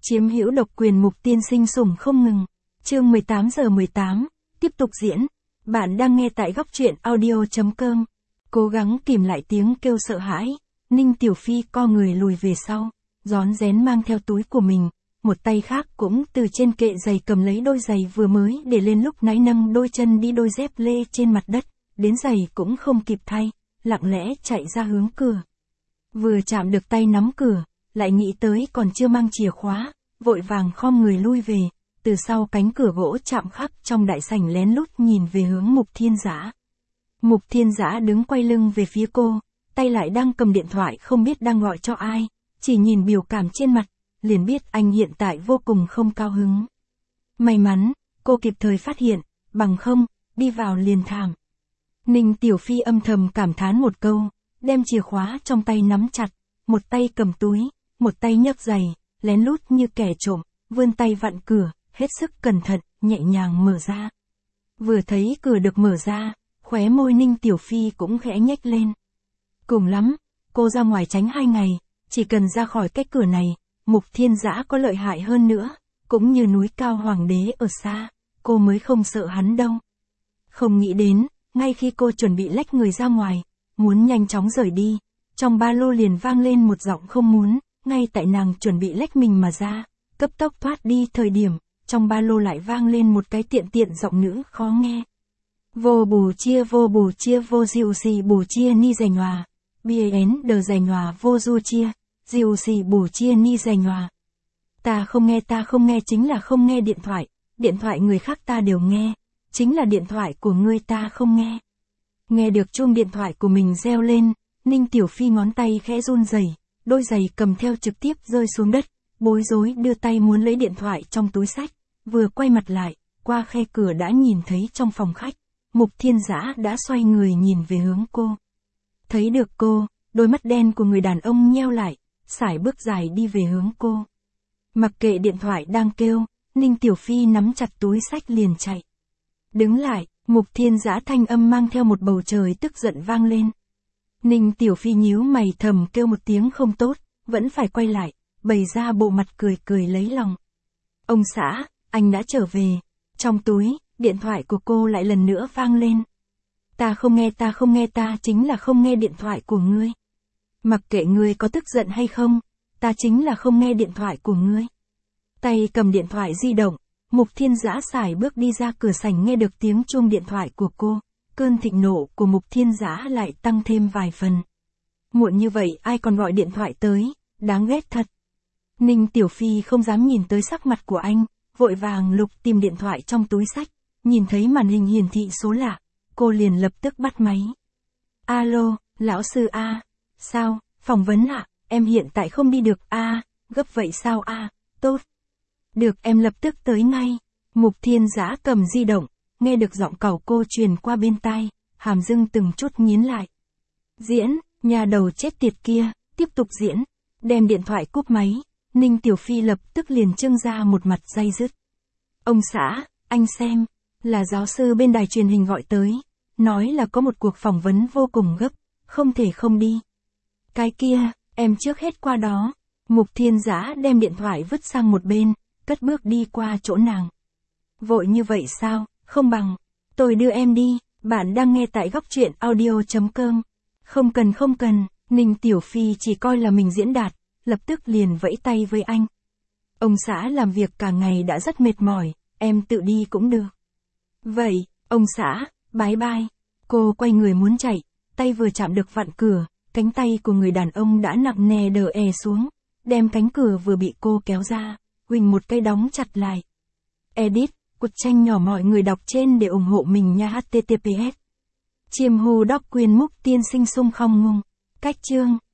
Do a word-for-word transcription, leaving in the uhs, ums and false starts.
Chiếm hữu độc quyền Mục tiên sinh sủng không ngừng. Chương mười tám giờ mười tám, tiếp tục diễn. Bạn đang nghe tại góc truyện audio.com. Cố gắng kìm lại tiếng kêu sợ hãi, Ninh Tiểu Phi co người lùi về sau, rón rén mang theo túi của mình, một tay khác cũng từ trên kệ giày cầm lấy đôi giày vừa mới để lên lúc nãy nâng đôi chân đi đôi dép lê trên mặt đất, đến giày cũng không kịp thay, lặng lẽ chạy ra hướng cửa. Vừa chạm được tay nắm cửa, lại nghĩ tới còn chưa mang chìa khóa, vội vàng khom người lui về, từ sau cánh cửa gỗ chạm khắc trong đại sảnh lén lút nhìn về hướng Mục Thiên Dã. Mục Thiên Dã đứng quay lưng về phía cô, tay lại đang cầm điện thoại không biết đang gọi cho ai, chỉ nhìn biểu cảm trên mặt, liền biết anh hiện tại vô cùng không cao hứng. May mắn, cô kịp thời phát hiện, bằng không, đi vào liền thảm. Ninh Tiểu Phi âm thầm cảm thán một câu, đem chìa khóa trong tay nắm chặt, một tay cầm túi, một tay nhấc giày, lén lút như kẻ trộm, vươn tay vặn cửa, hết sức cẩn thận, nhẹ nhàng mở ra. Vừa thấy cửa được mở ra, khóe môi Ninh Tiểu Phi cũng khẽ nhếch lên. Cùng lắm, cô ra ngoài tránh hai ngày, chỉ cần ra khỏi cái cửa này, Mục Thiên Dã có lợi hại hơn nữa, cũng như núi cao hoàng đế ở xa, cô mới không sợ hắn đâu. Không nghĩ đến, ngay khi cô chuẩn bị lách người ra ngoài, muốn nhanh chóng rời đi, trong ba lô liền vang lên một giọng không muốn, ngay tại nàng chuẩn bị lách mình mà ra, cấp tốc thoát đi thời điểm, trong ba lô lại vang lên một cái tiện tiện giọng nữ khó nghe. Vô bù chia vô bù chia vô diệu xì bù chia ni dày nhòa, bien đờ dày nhòa vô du chia, diệu xì bù chia ni dày nhòa. Ta không nghe ta không nghe chính là không nghe điện thoại, điện thoại người khác ta đều nghe, chính là điện thoại của ngươi ta không nghe. Nghe được chuông điện thoại của mình reo lên, Ninh Tiểu Phi ngón tay khẽ run rẩy, đôi giày cầm theo trực tiếp rơi xuống đất, bối rối đưa tay muốn lấy điện thoại trong túi xách, vừa quay mặt lại, qua khe cửa đã nhìn thấy trong phòng khách, Mục Thiên Dã đã xoay người nhìn về hướng cô. Thấy được cô, đôi mắt đen của người đàn ông nheo lại, sải bước dài đi về hướng cô. Mặc kệ điện thoại đang kêu, Ninh Tiểu Phi nắm chặt túi xách liền chạy. Đứng lại, Mục Thiên Dã thanh âm mang theo một bầu trời tức giận vang lên. Ninh Tiểu Phi nhíu mày thầm kêu một tiếng không tốt, vẫn phải quay lại, bày ra bộ mặt cười cười lấy lòng. Ông xã, anh đã trở về. Trong túi, điện thoại của cô lại lần nữa vang lên. Ta không nghe ta không nghe ta chính là không nghe điện thoại của ngươi. Mặc kệ ngươi có tức giận hay không, ta chính là không nghe điện thoại của ngươi. Tay cầm điện thoại di động, Mục Thiên Dã sải bước đi ra cửa sảnh nghe được tiếng chuông điện thoại của cô, cơn thịnh nộ của Mục Thiên Dã lại tăng thêm vài phần. Muộn như vậy ai còn gọi điện thoại tới, đáng ghét thật. Ninh Tiểu Phi không dám nhìn tới sắc mặt của anh, vội vàng lục tìm điện thoại trong túi xách, nhìn thấy màn hình hiển thị số lạ, cô liền lập tức bắt máy. Alo, lão sư A, sao, phỏng vấn ạ, à? Em hiện tại không đi được A, à? Gấp vậy sao A, à? Tốt. Được em lập tức tới ngay. Mục Thiên Dã cầm di động, nghe được giọng cẩu cô truyền qua bên tai, hàm răng từng chút nghiến lại. Diễn, nhà đầu chết tiệt kia, tiếp tục diễn, đem điện thoại cúp máy, Ninh Tiểu Phi lập tức liền trưng ra một mặt day dứt. Ông xã, anh xem, là giáo sư bên đài truyền hình gọi tới, nói là có một cuộc phỏng vấn vô cùng gấp, không thể không đi. Cái kia, em trước hết qua đó. Mục Thiên Dã đem điện thoại vứt sang một bên, cất bước đi qua chỗ nàng. Vội như vậy sao, không bằng, tôi đưa em đi, bạn đang nghe tại góc truyện audio.com. Không cần không cần, Ninh Tiểu Phi chỉ coi là mình diễn đạt, lập tức liền vẫy tay với anh. Ông xã làm việc cả ngày đã rất mệt mỏi, em tự đi cũng được. Vậy, ông xã, bye bye. Cô quay người muốn chạy, tay vừa chạm được vặn cửa, cánh tay của người đàn ông đã nặng nề đờ è xuống, đem cánh cửa vừa bị cô kéo ra, huỳnh một cây đóng chặt lại. Edit, cột tranh nhỏ mọi người đọc trên để ủng hộ mình nha. H T T P S. Chiêm hù đốc quyền Mục tiên sinh sung không ngung. Cách chương.